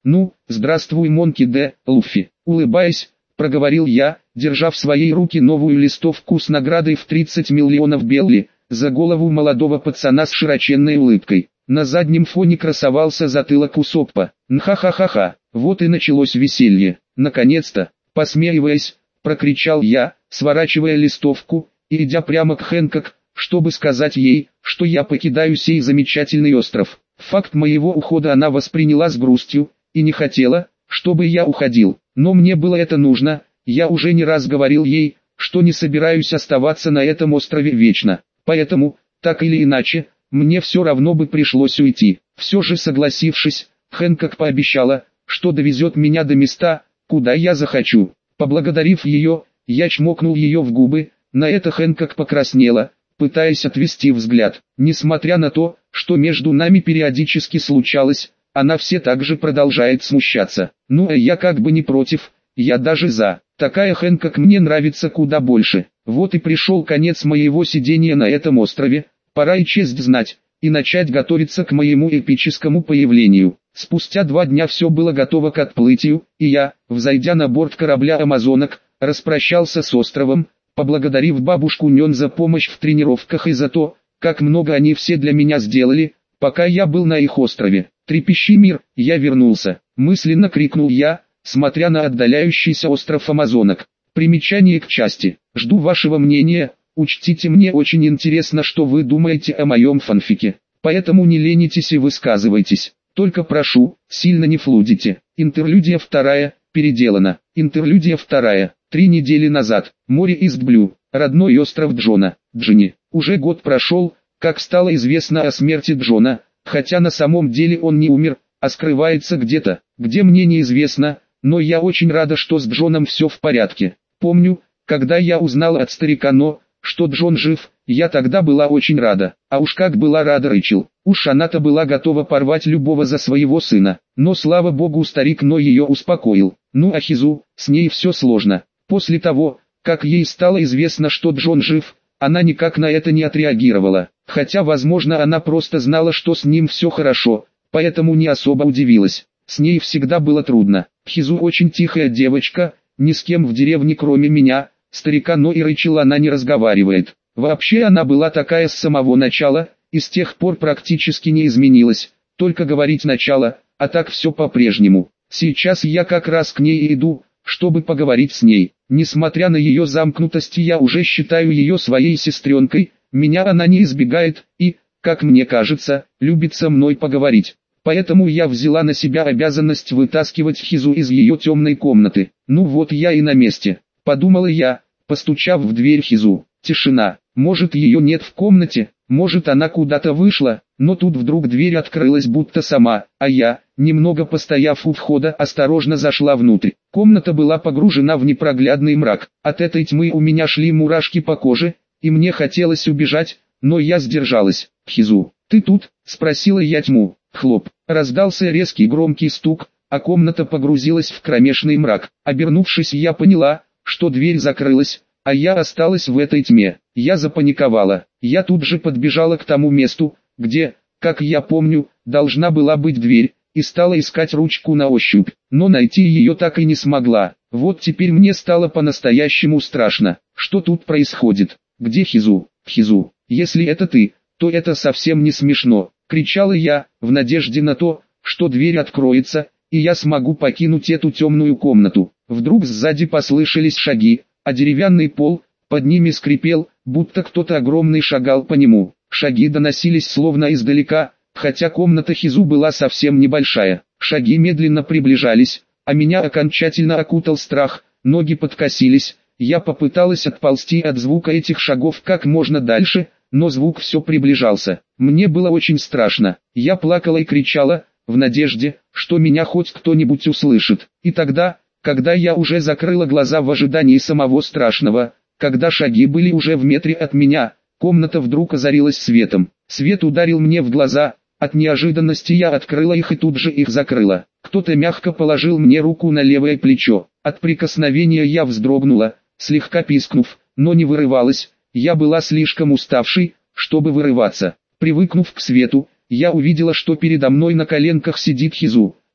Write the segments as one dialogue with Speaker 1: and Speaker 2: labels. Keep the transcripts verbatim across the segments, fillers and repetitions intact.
Speaker 1: «Ну, здравствуй, Монки Д. Луффи», улыбаясь, проговорил я, держа в своей руке новую листовку с наградой в тридцать миллионов белли, за голову молодого пацана с широченной улыбкой. На заднем фоне красовался затылок Усоппа. «Нха-ха-ха-ха, вот и началось веселье. Наконец-то», посмеиваясь, прокричал я, сворачивая листовку, и идя прямо к Хэнкок, чтобы сказать ей, что я покидаю сей замечательный остров. Факт моего ухода она восприняла с грустью, и не хотела, чтобы я уходил. Но мне было это нужно, я уже не раз говорил ей, что не собираюсь оставаться на этом острове вечно. Поэтому, так или иначе, мне все равно бы пришлось уйти. Все же согласившись, Хэнкок пообещала, что довезет меня до места, куда я захочу. Поблагодарив ее, я чмокнул ее в губы, на это Хэнкок покраснела, пытаясь отвести взгляд. Несмотря на то, что между нами периодически случалось, она все так же продолжает смущаться. Ну а я как бы не против, я даже за. Такая Хэнкок мне нравится куда больше. Вот и пришел конец моего сидения на этом острове, пора и честь знать, и начать готовиться к моему эпическому появлению. Спустя два дня все было готово к отплытию, и я, взойдя на борт корабля «Амазонок», распрощался с островом, поблагодарив бабушку Нён за помощь в тренировках и за то, как много они все для меня сделали, пока я был на их острове. «Трепещи, мир, я вернулся!» мысленно крикнул я, смотря на отдаляющийся остров Амазонок. Примечание к части. Жду вашего мнения, учтите, мне очень интересно, что вы думаете о моем фанфике. Поэтому не ленитесь и высказывайтесь. Только прошу, сильно не флудите. Интерлюдия вторая, переделана. Интерлюдия вторая. Три недели назад. Море Ист-Блю. Родной остров Джона. Джинни. Уже год прошел, как стало известно о смерти Джона, хотя на самом деле он не умер, а скрывается где-то, где мне неизвестно, но я очень рада, что с Джоном все в порядке. Помню, когда я узнал от старика Но, что Джон жив, я тогда была очень рада. А уж как была рада Рэйчел. Уж она-то была готова порвать любого за своего сына. Но слава богу, старик Но ее успокоил. Ну а Хизу, с ней все сложно. После того, как ей стало известно, что Джон жив, она никак на это не отреагировала. Хотя возможно она просто знала, что с ним все хорошо, поэтому не особо удивилась. С ней всегда было трудно. Хизу очень тихая девочка, ни с кем в деревне кроме меня, старика Но и Рэйчел она не разговаривает. Вообще она была такая с самого начала, и с тех пор практически не изменилась, только говорить начало, а так все по-прежнему. Сейчас я как раз к ней иду, чтобы поговорить с ней. Несмотря на ее замкнутость, я уже считаю ее своей сестренкой, меня она не избегает и, как мне кажется, любит со мной поговорить. Поэтому я взяла на себя обязанность вытаскивать Хизу из ее темной комнаты. Ну вот я и на месте, подумала я, постучав в дверь Хизу. Тишина. Может, ее нет в комнате, может, она куда-то вышла, но тут вдруг дверь открылась будто сама, а я, немного постояв у входа, осторожно зашла внутрь. Комната была погружена в непроглядный мрак. От этой тьмы у меня шли мурашки по коже, и мне хотелось убежать, но я сдержалась. «Хизу, ты тут?» – спросила я тьму. Хлоп. Раздался резкий громкий стук, а комната погрузилась в кромешный мрак. Обернувшись, я поняла, что дверь закрылась, а я осталась в этой тьме. Я запаниковала. Я тут же подбежала к тому месту, где, как я помню, должна была быть дверь, и стала искать ручку на ощупь, но найти ее так и не смогла. Вот теперь мне стало по-настоящему страшно. Что тут происходит? Где Хизу? Хизу, если это ты, то это совсем не смешно, кричала я, в надежде на то, что дверь откроется, и я смогу покинуть эту темную комнату. Вдруг сзади послышались шаги, а деревянный пол под ними скрипел, будто кто-то огромный шагал по нему. Шаги доносились словно издалека, хотя комната Хизу была совсем небольшая. Шаги медленно приближались, а меня окончательно окутал страх, ноги подкосились. Я попыталась отползти от звука этих шагов как можно дальше, но звук все приближался. Мне было очень страшно. Я плакала и кричала, в надежде, что меня хоть кто-нибудь услышит. И тогда, когда я уже закрыла глаза в ожидании самого страшного, когда шаги были уже в метре от меня, комната вдруг озарилась светом. Свет ударил мне в глаза, от неожиданности я открыла их и тут же их закрыла. Кто-то мягко положил мне руку на левое плечо. От прикосновения я вздрогнула, слегка пискнув, но не вырывалась. Я была слишком уставшей, чтобы вырываться. Привыкнув к свету, я увидела, что передо мной на коленках сидит Хизу.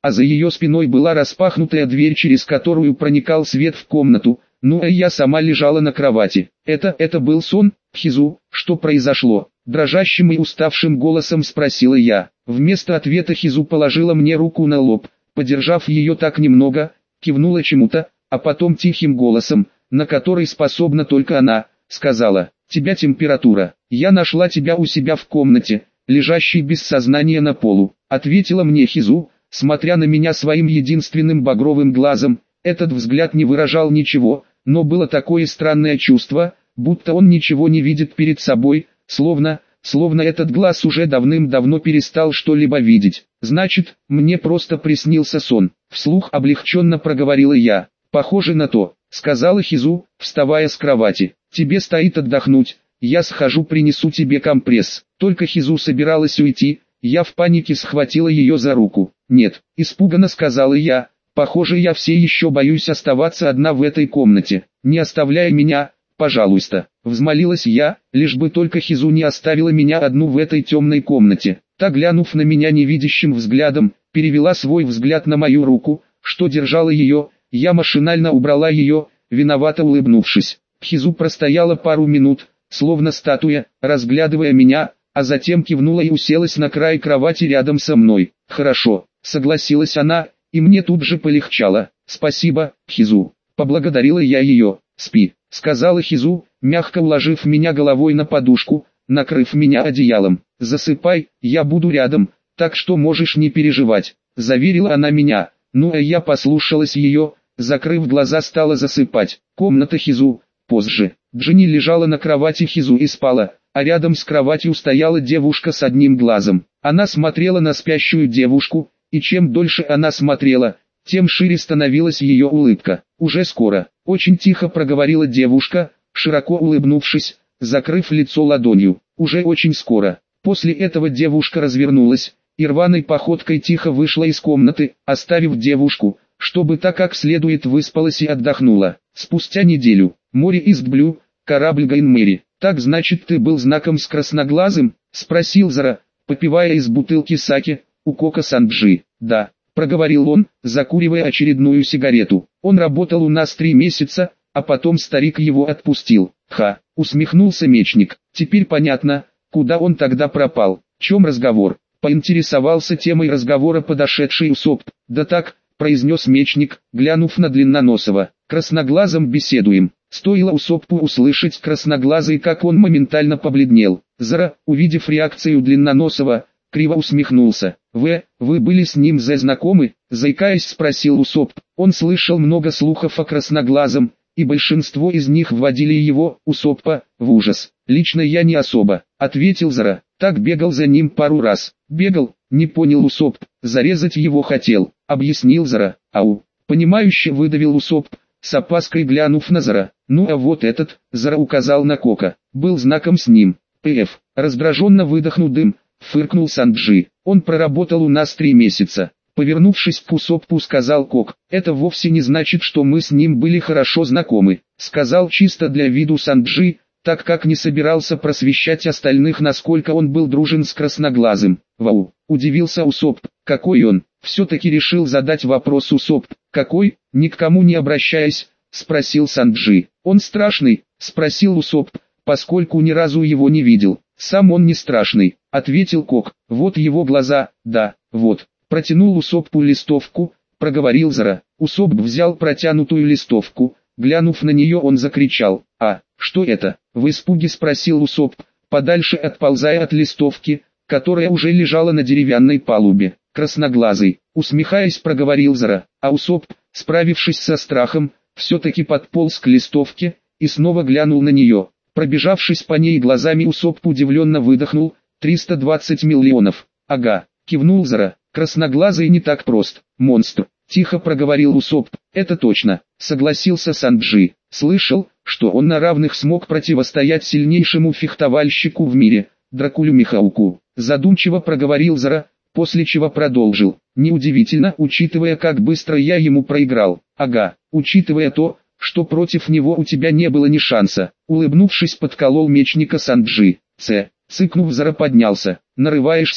Speaker 1: а за ее спиной была распахнутая дверь, через которую проникал свет в комнату. Ну а я сама лежала на кровати. Это, это был сон, Хизу, что произошло? Дрожащим и уставшим голосом спросила я. Вместо ответа Хизу положила мне руку на лоб, подержав ее так немного, кивнула чему-то, а потом тихим голосом, на который способна только она, сказала: «Тебя температура. Я нашла тебя у себя в комнате, лежащей без сознания на полу», ответила мне Хизу, смотря на меня своим единственным багровым глазом. Этот взгляд не выражал ничего, но было такое странное чувство, будто он ничего не видит перед собой, словно, словно этот глаз уже давным-давно перестал что-либо видеть. «Значит, мне просто приснился сон», вслух облегченно проговорила я. «Похоже на то», сказала Хизу, вставая с кровати. «Тебе стоит отдохнуть, я схожу принесу тебе компресс». Только Хизу собиралась уйти, я в панике схватила ее за руку. «Нет», испуганно сказала я, «похоже, я все еще боюсь оставаться одна в этой комнате. Не оставляй меня, пожалуйста», взмолилась я, лишь бы только Хизу не оставила меня одну в этой темной комнате. Та, глянув на меня невидящим взглядом, перевела свой взгляд на мою руку, что держала ее. Я машинально убрала ее, виновато улыбнувшись. Хизу простояла пару минут, словно статуя, разглядывая меня, а затем кивнула и уселась на край кровати рядом со мной. «Хорошо», согласилась она, и мне тут же полегчало. «Спасибо, Хизу», поблагодарила я ее. «Спи», сказала Хизу, мягко уложив меня головой на подушку, накрыв меня одеялом. «Засыпай, я буду рядом, так что можешь не переживать», заверила она меня. Ну а я послушалась ее, закрыв глаза, стала засыпать. Комната Хизу. Позже. Джинни лежала на кровати Хизу и спала, а рядом с кроватью стояла девушка с одним глазом. Она смотрела на спящую девушку, и чем дольше она смотрела, тем шире становилась ее улыбка. «Уже скоро», очень тихо проговорила девушка, широко улыбнувшись, закрыв лицо ладонью. «Уже очень скоро». После этого девушка развернулась и рваной походкой тихо вышла из комнаты, оставив девушку, чтобы та как следует выспалась и отдохнула. Спустя неделю. Море Истблю, корабль Гайнмери. «Так значит, ты был знаком с красноглазым?» — спросил Зара, попивая из бутылки саке у Кока Санджи. «Да», — проговорил он, закуривая очередную сигарету. «Он работал у нас три месяца, а потом старик его отпустил». «Ха», — усмехнулся мечник. «Теперь понятно, куда он тогда пропал». «В чем разговор?» — поинтересовался темой разговора подошедший Усоп. «Да так», — произнес мечник, глянув на Длинноносого. «Красноглазом беседуем». Стоило Усопу услышать красноглазый, как он моментально побледнел. Зара, увидев реакцию Длинноносого, криво усмехнулся. «Вы, вы были с ним знакомы?» — заикаясь спросил Усоп. Он слышал много слухов о красноглазом, и большинство из них вводили его, Усопа, в ужас. «Лично я не особо», — ответил Зара. «Так бегал за ним пару раз». «Бегал?» — не понял Усоп. «Зарезать его хотел», — объяснил Зара. «Ау!» — понимающе выдавил Усоп, с опаской глянув на Зара. «Ну а вот этот», — Зара указал на Кока, — «был знаком с ним». «Пф», — раздраженно выдохнул дым, фыркнул Санджи. «Он проработал у нас три месяца». Повернувшись к Усопу, сказал Кок. «Это вовсе не значит, что мы с ним были хорошо знакомы», — сказал чисто для виду Санджи, так как не собирался просвещать остальных, насколько он был дружен с красноглазым. «Вау», — удивился Усоп. «Какой он?» Все-таки решил задать вопрос Усоп. «Какой?» — ни к кому не обращаясь, спросил Санджи. «Он страшный?» — спросил Усоп, поскольку ни разу его не видел. «Сам он не страшный», — ответил Кок. «Вот его глаза, да, вот». Протянул Усопу листовку, проговорил Зара. Усоп взял протянутую листовку, глянув на нее, он закричал. «А, что это?» — в испуге спросил Усоп, подальше отползая от листовки, которая уже лежала на деревянной палубе. «Красноглазый», — усмехаясь, проговорил Зара, а Усоп, справившись со страхом, все-таки подполз к листовке и снова глянул на нее. Пробежавшись по ней глазами, Усоп удивленно выдохнул. «триста двадцать миллионов». «Ага», — кивнул Зара. «Красноглазый не так прост, монстр», — тихо проговорил Усоп. «Это точно», — согласился Санджи. «Слышал, что он на равных смог противостоять сильнейшему фехтовальщику в мире, Дракулю Михауку», — задумчиво проговорил Зара, после чего продолжил. «Неудивительно, учитывая, как быстро я ему проиграл». «Ага, учитывая то, что против него у тебя не было ни шанса», — улыбнувшись, подколол мечника Санджи. «Ц», — цыкнув, Зара поднялся. «Нарываешься?»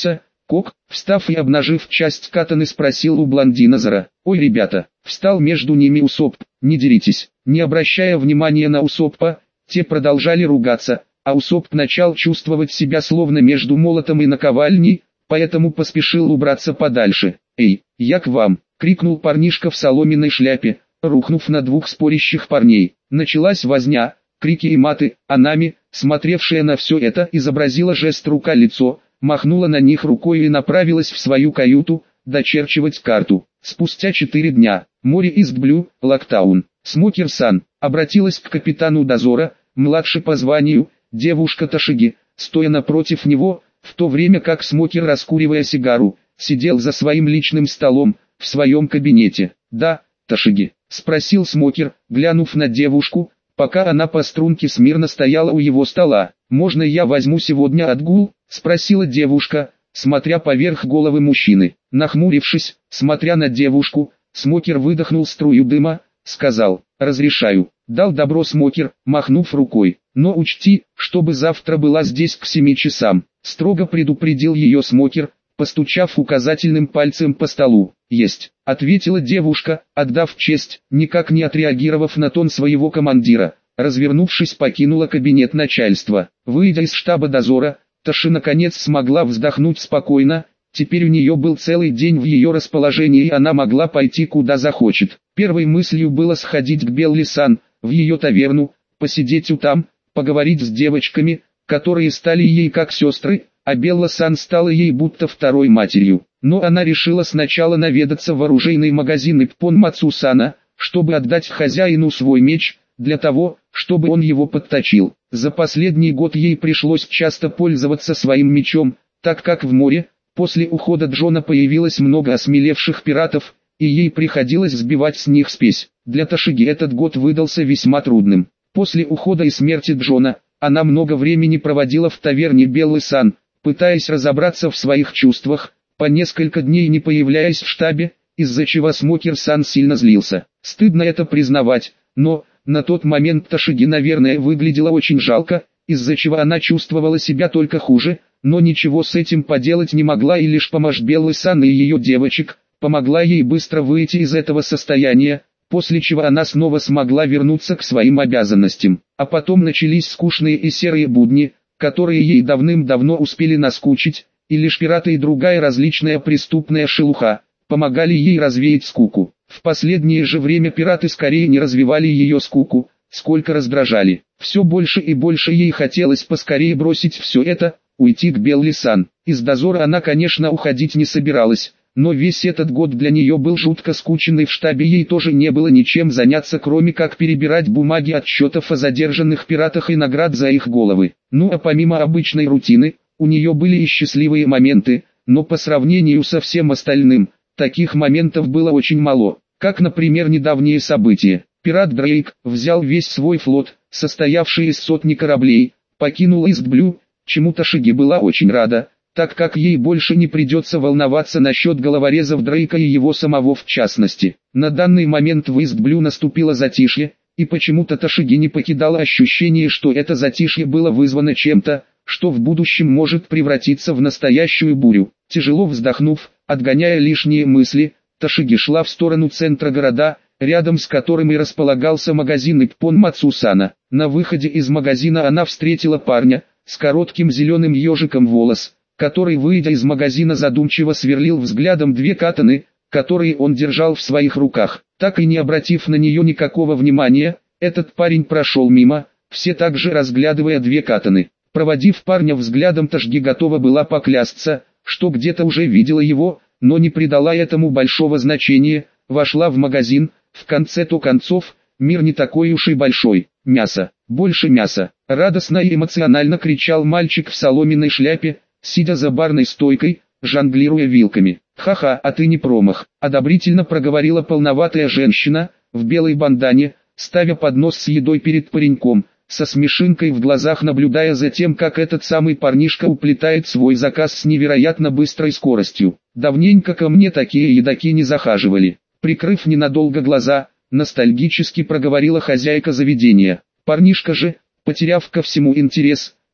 Speaker 1: Кок, встав и обнажив часть катаны, спросил у блондинозера. «Ой, ребята!» Встал между ними Усоп. «Не деритесь!» Не обращая внимания на Усопа, те продолжали ругаться, а Усоп начал чувствовать себя словно между молотом и наковальней, поэтому поспешил убраться подальше. «Эй, я к вам!» — крикнул парнишка в соломенной шляпе, рухнув на двух спорящих парней. Началась возня, крики и маты, а Нами, смотревшая на все это, изобразила жест рука-лицо, махнула на них рукой и направилась в свою каюту, дочерчивать карту. Спустя четыре дня, море Ист-Блю, Локтаун, Смокер-сан, обратилась к капитану дозора, младшей по званию, девушка Тошиги, стоя напротив него, в то время как Смокер, раскуривая сигару, сидел за своим личным столом, в своем кабинете. «Да, Тошиги?» — спросил Смокер, глянув на девушку, пока она по струнке смирно стояла у его стола. «Можно я возьму сегодня отгул?» — спросила девушка, смотря поверх головы мужчины. Нахмурившись, смотря на девушку, Смокер выдохнул струю дыма, сказал: «Разрешаю». Дал добро Смокер, махнув рукой. «Но учти, чтобы завтра была здесь к семи часам», — строго предупредил ее Смокер, постучав указательным пальцем по столу. «Есть», — ответила девушка, отдав честь, никак не отреагировав на тон своего командира. Развернувшись, покинула кабинет начальства. Выйдя из штаба дозора, Тоши наконец смогла вздохнуть спокойно. Теперь у нее был целый день в ее расположении, и она могла пойти куда захочет. Первой мыслью было сходить к Белли-сан, в ее таверну, посидеть у там, поговорить с девочками, которые стали ей как сестры, а Белла-сан стала ей будто второй матерью. Но она решила сначала наведаться в оружейный магазин Иппон Мацусана, чтобы отдать хозяину свой меч, для того, чтобы он его подточил. За последний год ей пришлось часто пользоваться своим мечом, так как в море, после ухода Джона, появилось много осмелевших пиратов, и ей приходилось сбивать с них спесь. Для Тошиги этот год выдался весьма трудным. После ухода и смерти Джона, она много времени проводила в таверне Беллы-сан, пытаясь разобраться в своих чувствах, по несколько дней не появляясь в штабе, из-за чего Смокер-сан сильно злился. Стыдно это признавать, но на тот момент Тошиги, наверное, выглядела очень жалко, из-за чего она чувствовала себя только хуже, но ничего с этим поделать не могла, и лишь помощь Беллы-сан и ее девочек помогла ей быстро выйти из этого состояния, после чего она снова смогла вернуться к своим обязанностям. А потом начались скучные и серые будни, которые ей давным-давно успели наскучить, и лишь пираты и другая различная преступная шелуха помогали ей развеять скуку. В последнее же время пираты скорее не развивали ее скуку, сколько раздражали. Все больше и больше ей хотелось поскорее бросить все это, уйти к Белли-сан. Из дозора она, конечно, уходить не собиралась, но весь этот год для нее был жутко скучен, и в штабе ей тоже не было ничем заняться, кроме как перебирать бумаги отчетов о задержанных пиратах и наград за их головы. Ну а помимо обычной рутины, у нее были и счастливые моменты, но по сравнению со всем остальным, таких моментов было очень мало. Как, например, недавние события. Пират Дрейк взял весь свой флот, состоявший из сотни кораблей, покинул Ист-Блю, чему Тошиги была очень рада, так как ей больше не придется волноваться насчет головорезов Дрейка и его самого в частности. На данный момент в Ист-Блю наступило затишье, и почему-то Тошиги не покидало ощущение, что это затишье было вызвано чем-то, что в будущем может превратиться в настоящую бурю. Тяжело вздохнув, отгоняя лишние мысли, Тошиги шла в сторону центра города, рядом с которым и располагался магазин Иппон Мацусана. На выходе из магазина она встретила парня с коротким зеленым ежиком волос, который, выйдя из магазина, задумчиво сверлил взглядом две катаны, которые он держал в своих руках. Так и не обратив на нее никакого внимания, этот парень прошел мимо, все так же разглядывая две катаны. Проводив парня взглядом, Тошиги готова была поклясться, что где-то уже видела его, но не придала этому большого значения, вошла в магазин. В конце-то концов, мир не такой уж и большой. Мясо, больше мяса, радостно и эмоционально кричал мальчик в соломенной шляпе, сидя за барной стойкой, жонглируя вилками. «Ха-ха, а ты не промах», — одобрительно проговорила полноватая женщина в белой бандане, ставя поднос с едой перед пареньком, со смешинкой в глазах наблюдая за тем, как этот самый парнишка уплетает свой заказ с невероятно быстрой скоростью. «Давненько ко мне такие едаки не захаживали». Прикрыв ненадолго глаза, ностальгически проговорила хозяйка заведения. Парнишка же, потеряв ко всему интерес,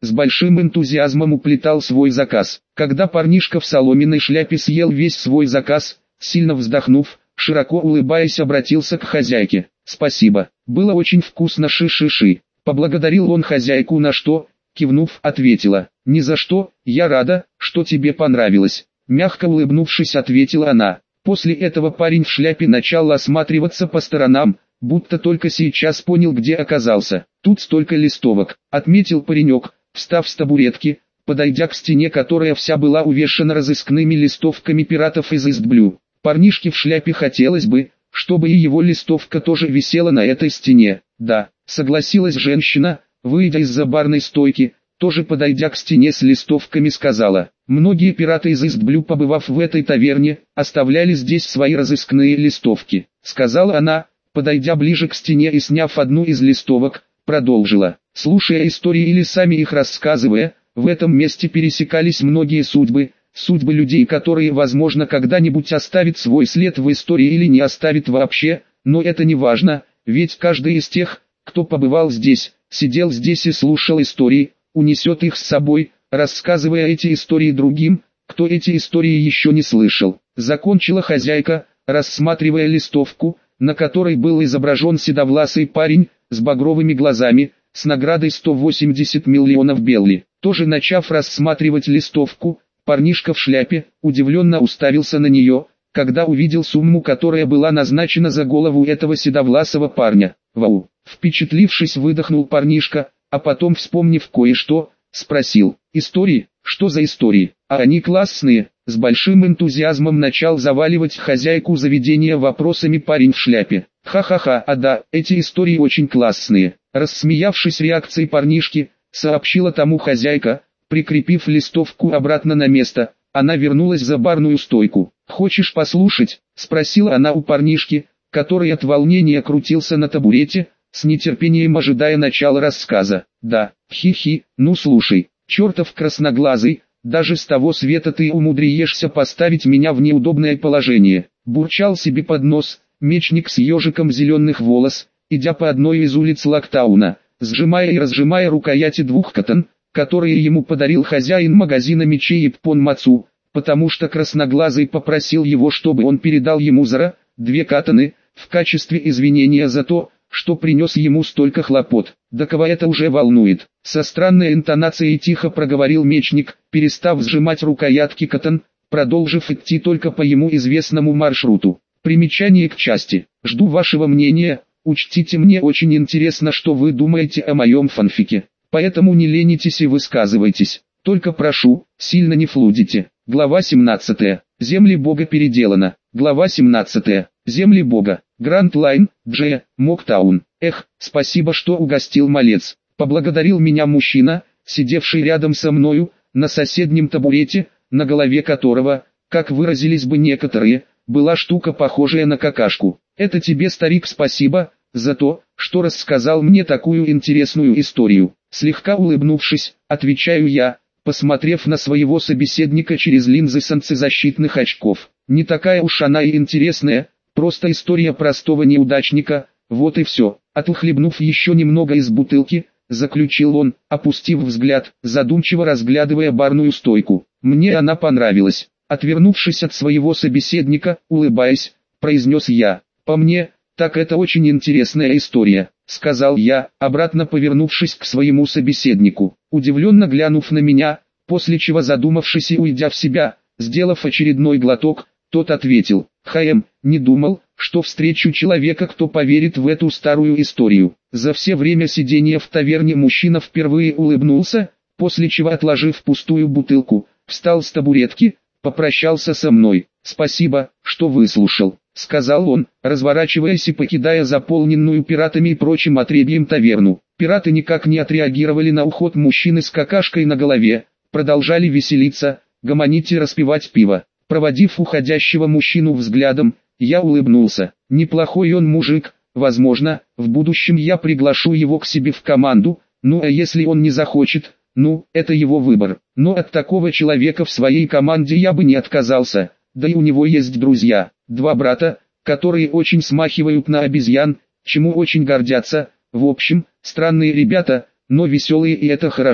Speaker 1: с большим энтузиазмом уплетал свой заказ. Когда парнишка в соломенной шляпе съел весь свой заказ, сильно вздохнув, широко улыбаясь, обратился к хозяйке. «Спасибо, было очень вкусно, ши-ши-ши». Поблагодарил он хозяйку, на что, кивнув, ответила: «Ни за что, я рада, что тебе понравилось». Мягко улыбнувшись, ответила она. После этого парень в шляпе начал осматриваться по сторонам, будто только сейчас понял, где оказался. «Тут столько листовок», — отметил паренек, встав с табуретки, подойдя к стене, которая вся была увешана разыскными листовками пиратов из Истблю. Парнишке в шляпе хотелось бы, чтобы и его листовка тоже висела на этой стене. «Да», — согласилась женщина, выйдя из-за барной стойки, тоже подойдя к стене с листовками, сказала: «Многие пираты из Истблю, побывав в этой таверне, оставляли здесь свои разыскные листовки», — сказала она, подойдя ближе к стене и сняв одну из листовок, продолжила: «Слушая истории или сами их рассказывая, в этом месте пересекались многие судьбы, судьбы людей, которые, возможно, когда-нибудь оставят свой след в истории или не оставят вообще, но это не важно, ведь каждый из тех, кто побывал здесь, сидел здесь и слушал истории, унесет их с собой, рассказывая эти истории другим, кто эти истории еще не слышал». Закончила хозяйка, рассматривая листовку, на которой был изображен седовласый парень, с багровыми глазами, с наградой сто восемьдесят миллионов белли. Тоже начав рассматривать листовку, парнишка в шляпе удивленно уставился на нее, когда увидел сумму, которая была назначена за голову этого седовласого парня. «Вау!» Впечатлившись, выдохнул парнишка, а потом, вспомнив кое-что, спросил: «Истории? Что за истории? А они классные». С большим энтузиазмом начал заваливать хозяйку заведения вопросами парень в шляпе. «Ха-ха-ха, а да, эти истории очень классные». Рассмеявшись реакцией парнишки, сообщила тому хозяйка, прикрепив листовку обратно на место. Она вернулась за барную стойку. «Хочешь послушать?» — спросила она у парнишки, который от волнения крутился на табурете, с нетерпением ожидая начала рассказа. «Да, хи-хи, ну слушай, чертов красноглазый, даже с того света ты умудряешься поставить меня в неудобное положение», — бурчал себе под нос мечник с ежиком зеленых волос, идя по одной из улиц Локтауна, сжимая и разжимая рукояти двух катан, которые ему подарил хозяин магазина мечей Иппон Мацу, потому что красноглазый попросил его, чтобы он передал ему зара, две катаны, в качестве извинения за то, что принес ему столько хлопот. «Да кого это уже волнует?» Со странной интонацией тихо проговорил мечник, перестав сжимать рукоятки катан, продолжив идти только по ему известному маршруту. Примечание к части. «Жду вашего мнения, учтите, мне очень интересно, что вы думаете о моем фанфике. Поэтому не ленитесь и высказывайтесь. Только прошу, сильно не флудите». Глава семнадцатая. Земли Бога переделана. Глава семнадцатая. Земли Бога. Гранд Лайн, Дж, Моктаун. «Эх, спасибо, что угостил, малец», — поблагодарил меня мужчина, сидевший рядом со мною, на соседнем табурете, на голове которого, как выразились бы некоторые, была штука, похожая на какашку. «Это тебе, старик, спасибо за то, что рассказал мне такую интересную историю». Слегка улыбнувшись, отвечаю я, посмотрев на своего собеседника через линзы солнцезащитных очков. «Не такая уж она и интересная, просто история простого неудачника, вот и все». Отхлебнув еще немного из бутылки, заключил он, опустив взгляд, задумчиво разглядывая барную стойку. «Мне она понравилась». Отвернувшись от своего собеседника, улыбаясь, произнес я: «По мне, так это очень интересная история», — сказал я, обратно повернувшись к своему собеседнику. Удивленно глянув на меня, после чего, задумавшись и уйдя в себя, сделав очередной глоток, тот ответил: «Хаем, не думал, что встречу человека, кто поверит в эту старую историю». За все время сидения в таверне мужчина впервые улыбнулся, после чего, отложив пустую бутылку, встал с табуретки, попрощался со мной. «Спасибо, что выслушал», — сказал он, разворачиваясь и покидая заполненную пиратами и прочим отребьем таверну. Пираты никак не отреагировали на уход мужчины с какашкой на голове, продолжали веселиться, гомонить и распивать пиво. Проводив уходящего мужчину взглядом, я улыбнулся. Неплохой он мужик, возможно, в будущем я приглашу его к себе в команду, ну а если он не захочет, ну, это его выбор. Но от такого человека в своей команде я бы не отказался, да и у него есть друзья, два брата, которые очень смахивают на обезьян, чему очень гордятся. В общем, странные ребята, но веселые, и это хорошо.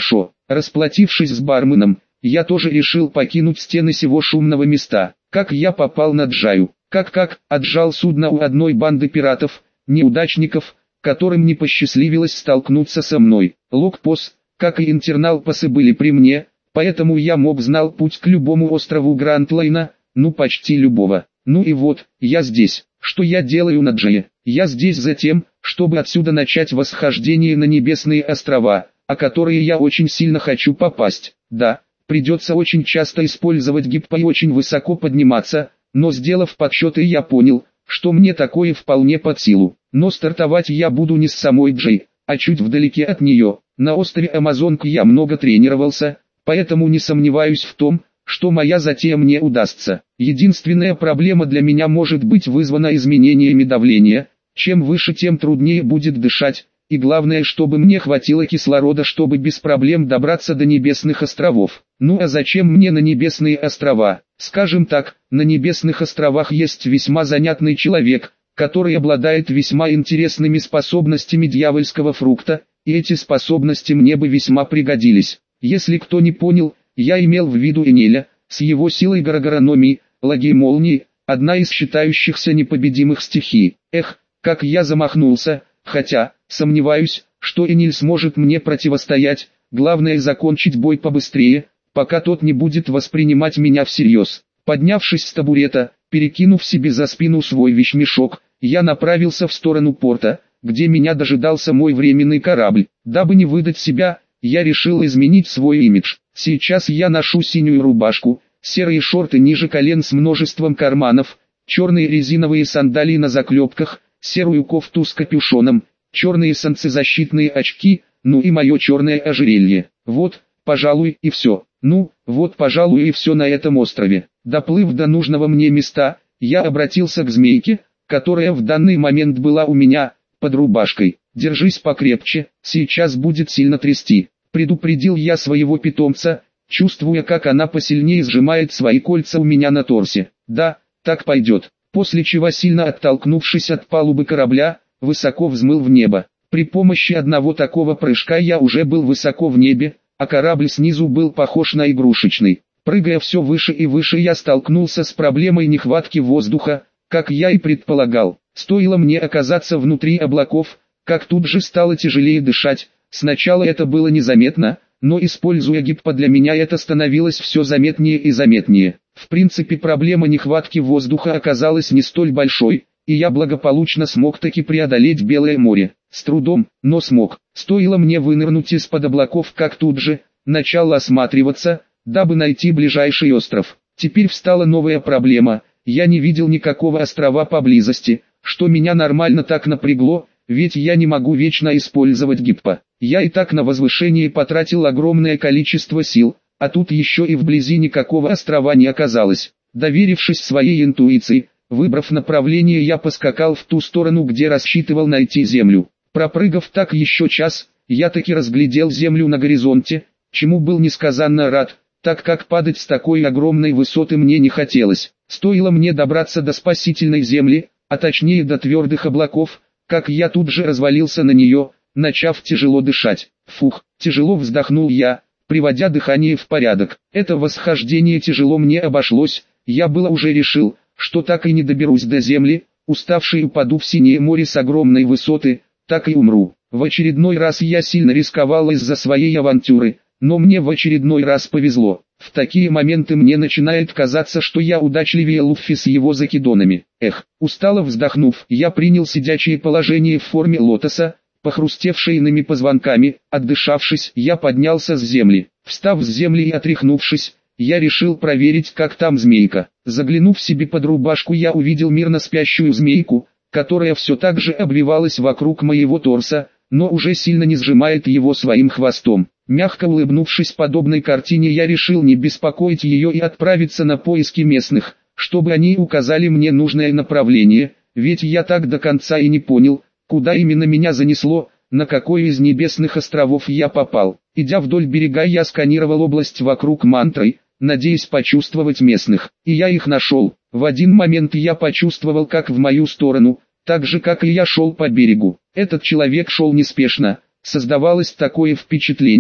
Speaker 1: Расплатившись с барменом, я тоже решил покинуть стены сего шумного места. Как я попал на Джаю? Как-как, отжал судно у одной банды пиратов, неудачников, которым не посчастливилось столкнуться со мной. Локпос, как и интерналпасы были при мне, поэтому я мог знал путь к любому острову Грандлайна, ну почти любого. Ну и вот, я здесь. Что я делаю на Джае? Я здесь за тем, чтобы отсюда начать восхождение на небесные острова, о которые я очень сильно хочу попасть. Да, придется очень часто использовать гиппа и очень высоко подниматься, но сделав подсчеты, я понял, что мне такое вполне под силу. Но стартовать я буду не с самой Джей, а чуть вдалеке от нее. На острове Амазонка я много тренировался, поэтому не сомневаюсь в том, что моя затея мне удастся. Единственная проблема для меня может быть вызвана изменениями давления. Чем выше, тем труднее будет дышать, и главное, чтобы мне хватило кислорода, чтобы без проблем добраться до небесных островов. Ну а зачем мне на небесные острова? Скажем так, на небесных островах есть весьма занятный человек, который обладает весьма интересными способностями дьявольского фрукта, и эти способности мне бы весьма пригодились. Если кто не понял, я имел в виду Энеля, с его силой гарагрономии, лаги молнии, одна из считающихся непобедимых стихий. Эх, как я замахнулся, хотя, сомневаюсь, что Эниль сможет мне противостоять, главное закончить бой побыстрее, пока тот не будет воспринимать меня всерьез. Поднявшись с табурета, перекинув себе за спину свой вещмешок, я направился в сторону порта, где меня дожидался мой временный корабль. Дабы не выдать себя, я решил изменить свой имидж. Сейчас я ношу синюю рубашку, серые шорты ниже колен с множеством карманов, черные резиновые сандалии на заклепках, серую кофту с капюшоном, черные солнцезащитные очки, ну и мое черное ожерелье. Вот, пожалуй, и все. Ну, вот, пожалуй, и все на этом острове. Доплыв до нужного мне места, я обратился к змейке, которая в данный момент была у меня под рубашкой. «Держись покрепче, сейчас будет сильно трясти», — предупредил я своего питомца, чувствуя, как она посильнее сжимает свои кольца у меня на торсе. «Да, так пойдет», после чего, сильно оттолкнувшись от палубы корабля, высоко взмыл в небо. При помощи одного такого прыжка я уже был высоко в небе, а корабль снизу был похож на игрушечный. Прыгая все выше и выше, я столкнулся с проблемой нехватки воздуха, как я и предполагал. Стоило мне оказаться внутри облаков, как тут же стало тяжелее дышать. Сначала это было незаметно, но используя гиппа для меня это становилось все заметнее и заметнее. В принципе, проблема нехватки воздуха оказалась не столь большой, и я благополучно смог таки преодолеть Белое море. С трудом, но смог. Стоило мне вынырнуть из-под облаков, как тут же начал осматриваться, дабы найти ближайший остров. Теперь встала новая проблема. Я не видел никакого острова поблизости, что меня нормально так напрягло, ведь я не могу вечно использовать гиппа. Я и так на возвышении потратил огромное количество сил, а тут еще и вблизи никакого острова не оказалось. Доверившись своей интуиции, выбрав направление, я поскакал в ту сторону, где рассчитывал найти землю. Пропрыгав так еще час, я таки разглядел землю на горизонте, чему был несказанно рад, так как падать с такой огромной высоты мне не хотелось. Стоило мне добраться до спасительной земли, а точнее до твердых облаков, как я тут же развалился на нее, начав тяжело дышать. Фух, тяжело вздохнул я, приводя дыхание в порядок. Это восхождение тяжело мне обошлось, я было уже решил, что так и не доберусь до земли, уставший упаду в синее море с огромной высоты, так и умру. В очередной раз я сильно рисковал из-за своей авантюры, но мне в очередной раз повезло. В такие моменты мне начинает казаться, что я удачливее Луффи с его закидонами. Эх, устало вздохнув, я принял сидячее положение в форме лотоса, похрустев шейными позвонками. Отдышавшись, я поднялся с земли. Встав с земли и отряхнувшись, я решил проверить, как там змейка. Заглянув себе под рубашку, я увидел мирно спящую змейку, которая все так же обвивалась вокруг моего торса, но уже сильно не сжимает его своим хвостом. Мягко улыбнувшись подобной картине, я решил не беспокоить ее и отправиться на поиски местных, чтобы они указали мне нужное направление, ведь я так до конца и не понял, куда именно меня занесло, на какой из небесных островов я попал. Идя вдоль берега, я сканировал область вокруг мантрой, надеясь почувствовать местных, и я их нашел. В один момент я почувствовал, как в мою сторону, так же как и я шел по берегу. Этот человек шел неспешно. Создавалось такое впечатление,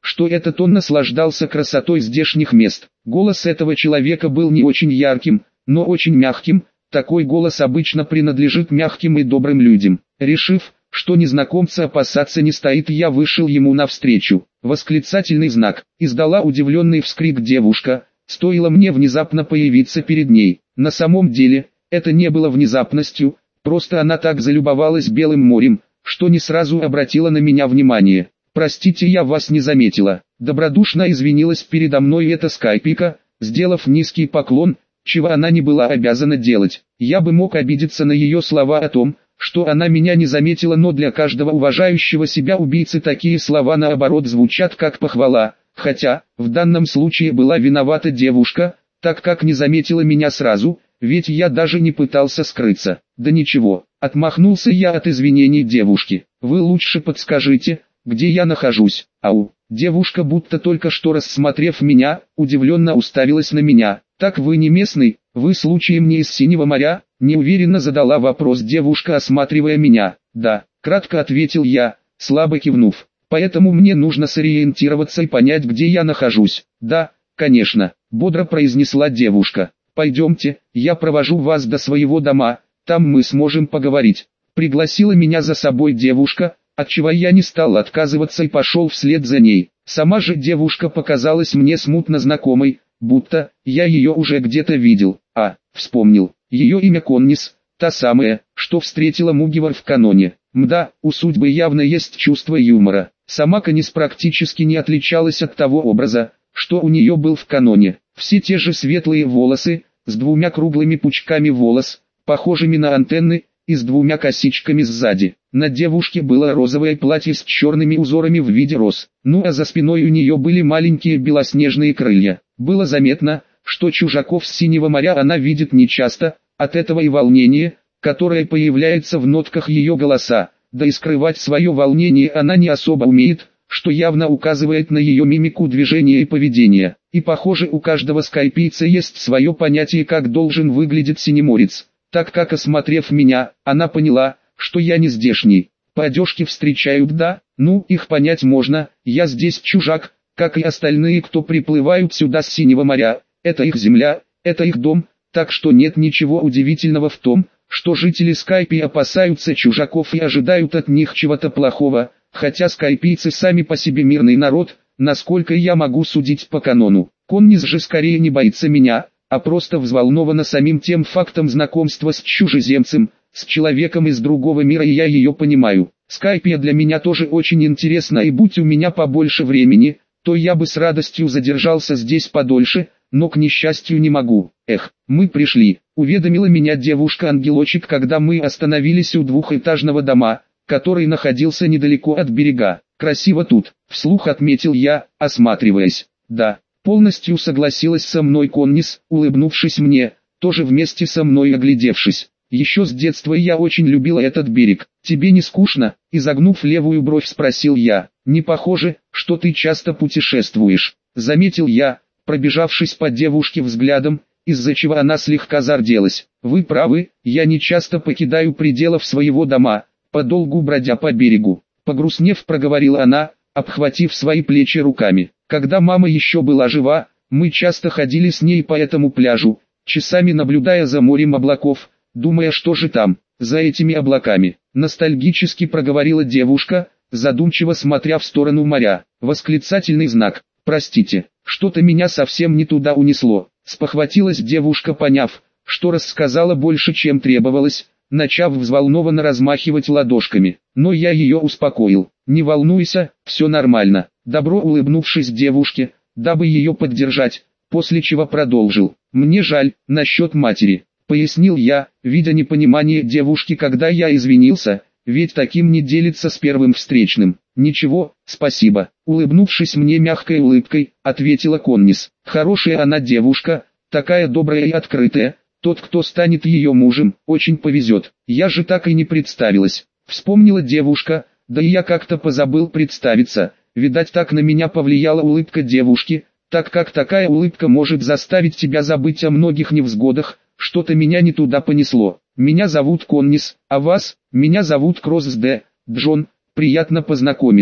Speaker 1: что этот он наслаждался красотой здешних мест. Голос этого человека был не очень ярким, но очень мягким. Такой голос обычно принадлежит мягким и добрым людям. Решив, что незнакомца опасаться не стоит, я вышел ему навстречу. Восклицательный знак. Издала удивленный вскрик девушка. Стоило мне внезапно появиться перед ней. На самом деле, это не было внезапностью, просто она так залюбовалась Белым морем, что не сразу обратила на меня внимание. «Простите, я вас не заметила». Добродушно извинилась передо мной эта скайпика, сделав низкий поклон, чего она не была обязана делать. Я бы мог обидеться на ее слова о том, что она меня не заметила, но для каждого уважающего себя убийцы такие слова наоборот звучат как похвала, хотя, в данном случае была виновата девушка, так как не заметила меня сразу, ведь я даже не пытался скрыться. Да ничего, отмахнулся я от извинений девушки. Вы лучше подскажите, где я нахожусь. Ау, девушка, будто только что рассмотрев меня, удивленно уставилась на меня. Так вы не местный, вы случаем не из Синего моря? Неуверенно задала вопрос девушка, осматривая меня. Да, кратко ответил я, слабо кивнув. Поэтому мне нужно сориентироваться и понять, где я нахожусь. Да, конечно, бодро произнесла девушка. Пойдемте, я провожу вас до своего дома, там мы сможем поговорить. Пригласила меня за собой девушка, отчего я не стал отказываться и пошел вслед за ней. Сама же девушка показалась мне смутно знакомой, будто я ее уже где-то видел. А, вспомнил, ее имя Коннис, та самая, что встретила Мугивар в каноне. Мда, у судьбы явно есть чувство юмора. Сама Коннис практически не отличалась от того образа, что у нее был в каноне. Все те же светлые волосы, с двумя круглыми пучками волос, похожими на антенны, и с двумя косичками сзади. На девушке было розовое платье с черными узорами в виде роз. Ну а за спиной у нее были маленькие белоснежные крылья. Было заметно, что чужаков с Синего моря она видит нечасто, от этого и волнение, которое появляется в нотках ее голоса, да и скрывать свое волнение она не особо умеет, что явно указывает на ее мимику движения и поведения. И похоже, у каждого скайпийца есть свое понятие, как должен выглядеть синеморец. Так как, осмотрев меня, она поняла, что я не здешний. По одежке встречают, да? Ну, их понять можно, я здесь чужак, как и остальные, кто приплывают сюда с Синего моря. Это их земля, это их дом, так что нет ничего удивительного в том, что жители Скайпи опасаются чужаков и ожидают от них чего-то плохого, хотя скайпийцы сами по себе мирный народ, насколько я могу судить по канону. Коннис же скорее не боится меня, а просто взволнована самим тем фактом знакомства с чужеземцем, с человеком из другого мира, и я ее понимаю. Скайпия для меня тоже очень интересна, и будь у меня побольше времени, то я бы с радостью задержался здесь подольше, но к несчастью не могу. Эх, мы пришли, уведомила меня девушка-ангелочек, когда мы остановились у двухэтажного дома, который находился недалеко от берега. Красиво тут, вслух отметил я, осматриваясь. Да, полностью согласилась со мной Коннис, улыбнувшись мне, тоже вместе со мной оглядевшись. Еще с детства я очень любила этот берег. Тебе не скучно? Изогнув левую бровь, спросил я. Не похоже, что ты часто путешествуешь, заметил я, пробежавшись по девушке взглядом, из-за чего она слегка зарделась. Вы правы, я не часто покидаю пределов своего дома, подолгу бродя по берегу. Погрустнев, проговорила она, обхватив свои плечи руками. Когда мама еще была жива, мы часто ходили с ней по этому пляжу, часами наблюдая за морем облаков, думая, что же там, за этими облаками. Ностальгически проговорила девушка, задумчиво смотря в сторону моря. Восклицательный знак. Простите, что-то меня совсем не туда унесло. Спохватилась девушка, поняв, что рассказала больше, чем требовалось, начав взволнованно размахивать ладошками. Но я ее успокоил. Не волнуйся, все нормально. Добро улыбнувшись девушке, дабы ее поддержать, после чего продолжил. Мне жаль, насчет матери, пояснил я, видя непонимание девушки, когда я извинился, ведь таким не делится с первым встречным. Ничего, спасибо. Улыбнувшись мне мягкой улыбкой, ответила Коннис. Хорошая она девушка, такая добрая и открытая. Тот, кто станет ее мужем, очень повезет. Я же так и не представилась. Вспомнила девушка, да и я как-то позабыл представиться. Видать, так на меня повлияла улыбка девушки, так как такая улыбка может заставить тебя забыть о многих невзгодах. Что-то меня не туда понесло. Меня зовут Коннис, а вас? Меня зовут Кросс Д. Джон. Приятно познакомиться.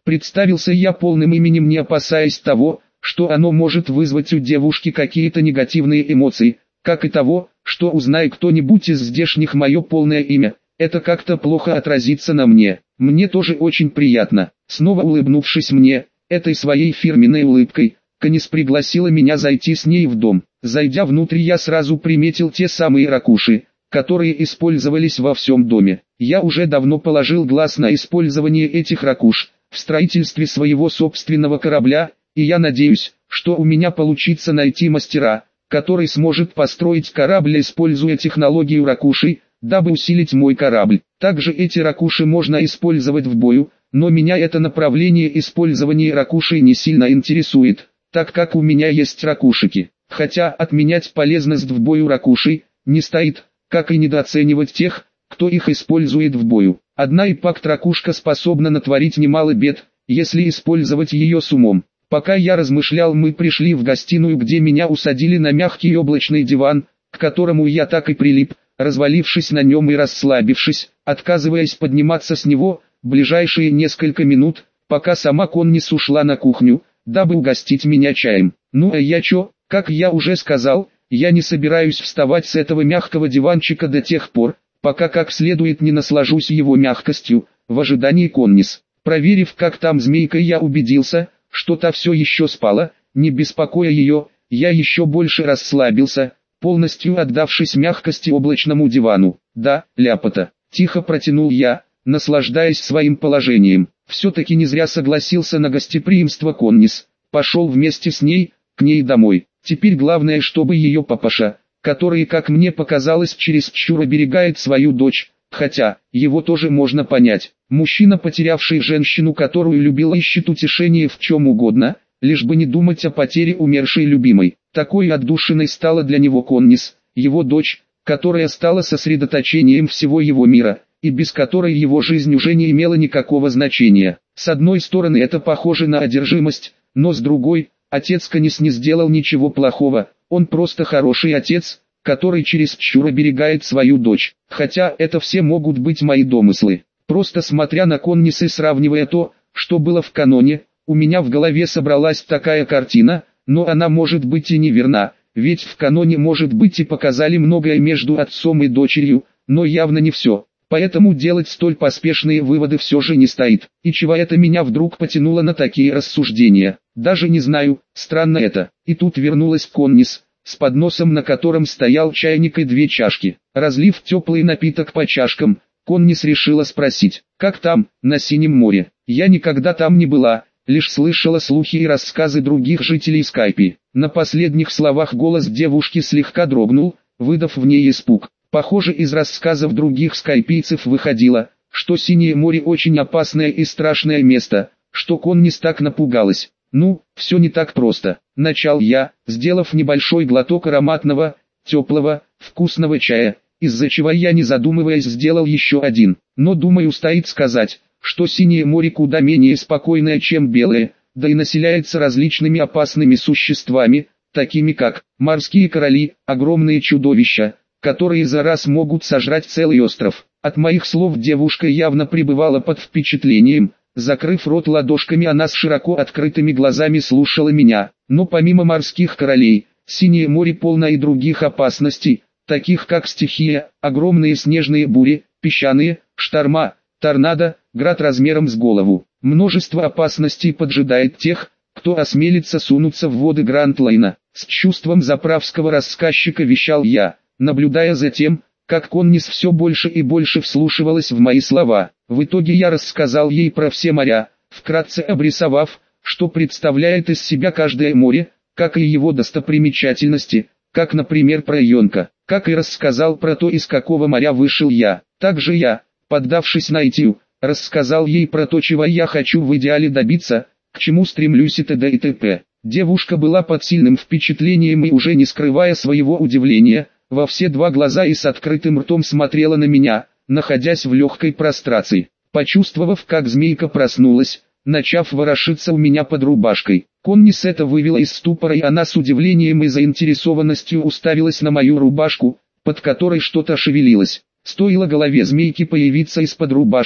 Speaker 1: Представился я полным именем, не опасаясь того, что оно может вызвать у девушки какие-то негативные эмоции, как и того, что узнай кто-нибудь из здешних мое полное имя, это как-то плохо отразится на мне. Мне тоже очень приятно. Снова улыбнувшись мне, этой своей фирменной улыбкой, Коннис пригласила меня зайти с ней в дом. Зайдя внутрь, я сразу приметил те самые ракуши, которые использовались во всем доме. Я уже давно положил глаз на использование этих ракуш в строительстве своего собственного корабля, и я надеюсь, что у меня получится найти мастера, который сможет построить корабль, используя технологию ракуши, дабы усилить мой корабль. Также эти ракуши можно использовать в бою, но меня это направление использования ракушей не сильно интересует, так как у меня есть ракушики. Хотя отменять полезность в бою ракушей не стоит, как и недооценивать тех, кто их использует в бою. Одна ипакт-ракушка способна натворить немало бед, если использовать ее с умом. Пока я размышлял, мы пришли в гостиную, где меня усадили на мягкий облачный диван, к которому я так и прилип, развалившись на нем и расслабившись, отказываясь подниматься с него, ближайшие несколько минут, пока сама Коннис ушла на кухню, дабы угостить меня чаем. Ну а я чё, как я уже сказал, я не собираюсь вставать с этого мягкого диванчика до тех пор, пока как следует не наслажусь его мягкостью, в ожидании Коннис. Проверив, как там змейка, я убедился, что та все еще спала. Не беспокоя ее, я еще больше расслабился, полностью отдавшись мягкости облачному дивану. Да, ляпота, тихо протянул я, наслаждаясь своим положением. Все-таки не зря согласился на гостеприимство Коннис, пошел вместе с ней, к ней домой. Теперь главное, чтобы ее папаша, который, как мне показалось, чересчур оберегает свою дочь, хотя, его тоже можно понять. Мужчина, потерявший женщину, которую любил, ищет утешение в чем угодно, лишь бы не думать о потере умершей любимой. Такой отдушиной стала для него Коннис, его дочь, которая стала сосредоточением всего его мира, и без которой его жизнь уже не имела никакого значения. С одной стороны, это похоже на одержимость, но с другой, отец Коннис не сделал ничего плохого, он просто хороший отец, который чересчур оберегает свою дочь. Хотя это все могут быть мои домыслы. Просто смотря на Коннис и сравнивая то, что было в каноне, у меня в голове собралась такая картина, но она может быть и неверна, ведь в каноне может быть и показали многое между отцом и дочерью, но явно не все. Поэтому делать столь поспешные выводы все же не стоит. И чего это меня вдруг потянуло на такие рассуждения? Даже не знаю, странно это. И тут вернулась Коннис, с подносом, на котором стоял чайник и две чашки. Разлив теплый напиток по чашкам, Коннис решила спросить, как там, на Синем море. Я никогда там не была, лишь слышала слухи и рассказы других жителей Скайпи. На последних словах голос девушки слегка дрогнул, выдав в ней испуг. Похоже, из рассказов других скайпийцев выходило, что Синее море очень опасное и страшное место, что Коннис так напугалась. Ну, все не так просто. Начал я, сделав небольшой глоток ароматного, теплого, вкусного чая, из-за чего я, не задумываясь, сделал еще один. Но думаю, стоит сказать, что Синее море куда менее спокойное, чем Белое, да и населяется различными опасными существами, такими как морские короли, огромные чудовища, которые за раз могут сожрать целый остров. От моих слов девушка явно пребывала под впечатлением. Закрыв рот ладошками, она с широко открытыми глазами слушала меня. Но помимо морских королей, Синее море полно и других опасностей, таких как стихия, огромные снежные бури, песчаные, шторма, торнадо, град размером с голову. Множество опасностей поджидает тех, кто осмелится сунуться в воды Гранд-Лайна. С чувством заправского рассказчика вещал я, наблюдая за тем, как Коннис все больше и больше вслушивалась в мои слова. В итоге я рассказал ей про все моря, вкратце обрисовав, что представляет из себя каждое море, как и его достопримечательности, как, например, про Йонка, как и рассказал про то, из какого моря вышел я. Также я, поддавшись наитию, рассказал ей про то, чего я хочу в идеале добиться, к чему стремлюсь и т.д. и т.п. Девушка была под сильным впечатлением и, уже не скрывая своего удивления, во все два глаза и с открытым ртом смотрела на меня, находясь в легкой прострации. Почувствовав, как змейка проснулась, начав ворошиться у меня под рубашкой, Коннис это вывела из ступора, и она с удивлением и заинтересованностью уставилась на мою рубашку, под которой что-то шевелилось. Стоило голове змейки появиться из-под рубашки,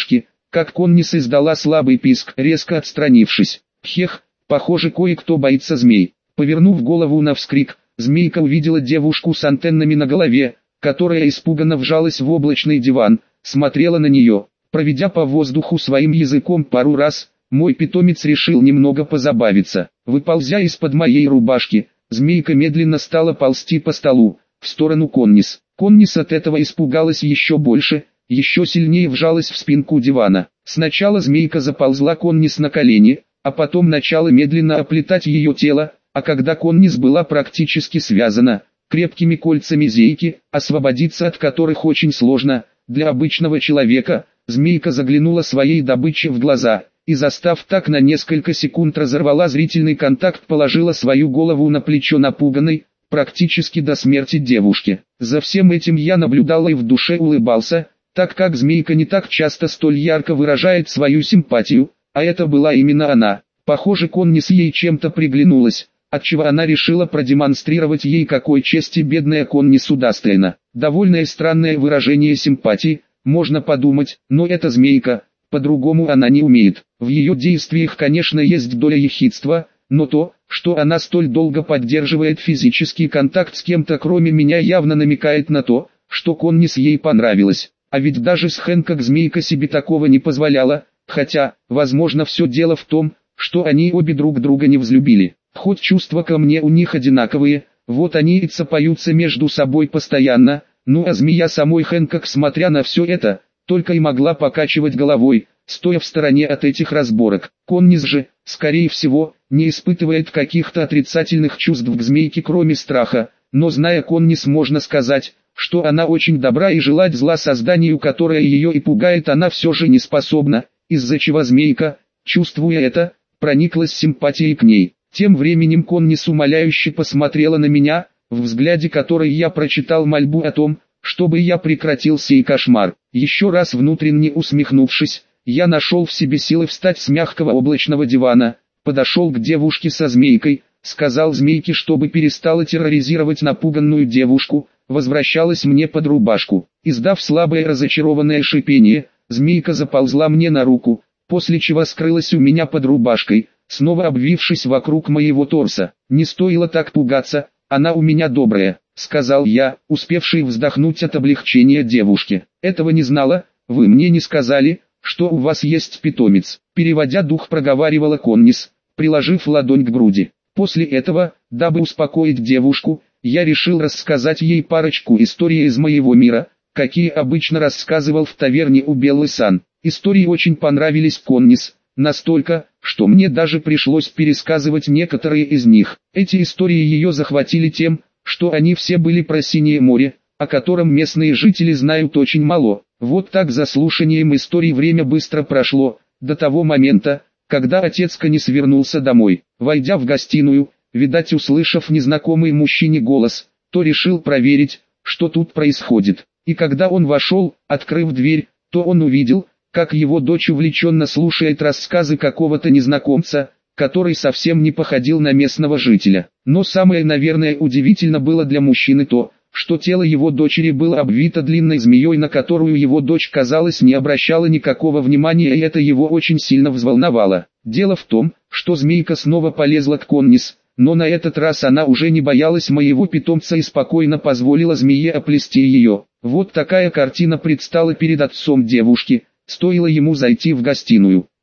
Speaker 1: как Коннис издала слабый писк, резко отстранившись. Хех, похоже, кое-кто боится змей. Повернув голову на вскрик, змейка увидела девушку с антеннами на голове, которая испуганно вжалась в облачный диван, смотрела на нее. Проведя по воздуху своим языком пару раз, мой питомец решил немного позабавиться. Выползя из-под моей рубашки, змейка медленно стала ползти по столу, в сторону Коннис. Коннис от этого испугалась еще больше, еще сильнее вжалась в спинку дивана. Сначала змейка заползла Коннис на колени, а потом начала медленно оплетать ее тело, а когда Коннис была практически связана крепкими кольцами зейки, освободиться от которых очень сложно для обычного человека, змейка заглянула своей добыче в глаза и, застав так на несколько секунд, разорвала зрительный контакт, положила свою голову на плечо напуганной, практически до смерти девушки. За всем этим я наблюдал и в душе улыбался, так как змейка не так часто столь ярко выражает свою симпатию, а это была именно она. Похоже, Коннис ей чем-то приглянулась, отчего она решила продемонстрировать ей, какой чести бедная Коннис удостоена. Довольно странное выражение симпатии, можно подумать, но это змейка, по-другому она не умеет. В ее действиях, конечно, есть доля ехидства, но то, что она столь долго поддерживает физический контакт с кем-то кроме меня, явно намекает на то, что Коннис ей понравилась. А ведь даже с Хэнкок змейка себе такого не позволяла, хотя, возможно, все дело в том, что они обе друг друга не взлюбили. Хоть чувства ко мне у них одинаковые, вот они и цепаются между собой постоянно, ну а змея самой Хэнкок, смотря на все это, только и могла покачивать головой, стоя в стороне от этих разборок. Коннис же, скорее всего, не испытывает каких-то отрицательных чувств к змейке кроме страха, но зная Коннис, можно сказать, что она очень добра и желать зла созданию, которое ее и пугает, она все же не способна, из-за чего змейка, чувствуя это, прониклась симпатией к ней. Тем временем Коннис умоляюще посмотрела на меня, в взгляде которой я прочитал мольбу о том, чтобы я прекратил сей кошмар. Еще раз внутренне усмехнувшись, я нашел в себе силы встать с мягкого облачного дивана, подошел к девушке со змейкой, сказал змейке, чтобы перестала терроризировать напуганную девушку, возвращалась мне под рубашку. Издав слабое разочарованное шипение, змейка заползла мне на руку, после чего скрылась у меня под рубашкой, снова обвившись вокруг моего торса. «Не стоило так пугаться, она у меня добрая», — сказал я, успевший вздохнуть от облегчения девушки. «Этого не знала, вы мне не сказали, что у вас есть питомец», — переводя дух, проговаривала Коннис, приложив ладонь к груди. После этого, дабы успокоить девушку, я решил рассказать ей парочку историй из моего мира, какие обычно рассказывал в таверне у Беллы-сан. Истории очень понравились Коннис, настолько, что мне даже пришлось пересказывать некоторые из них. Эти истории ее захватили тем, что они все были про Синее море, о котором местные жители знают очень мало. Вот так за слушанием историй время быстро прошло, до того момента, когда отец Коннис вернулся домой. Войдя в гостиную, видать услышав незнакомый мужчине голос, то решил проверить, что тут происходит. И когда он вошел, открыв дверь, то он увидел, как его дочь увлеченно слушает рассказы какого-то незнакомца, который совсем не походил на местного жителя. Но самое, наверное, удивительно было для мужчины то, что тело его дочери было обвито длинной змеей, на которую его дочь, казалось, не обращала никакого внимания, и это его очень сильно взволновало. Дело в том, что змейка снова полезла к Коннис, но на этот раз она уже не боялась моего питомца и спокойно позволила змее оплести ее. Вот такая картина предстала перед отцом девушки, стоило ему зайти в гостиную.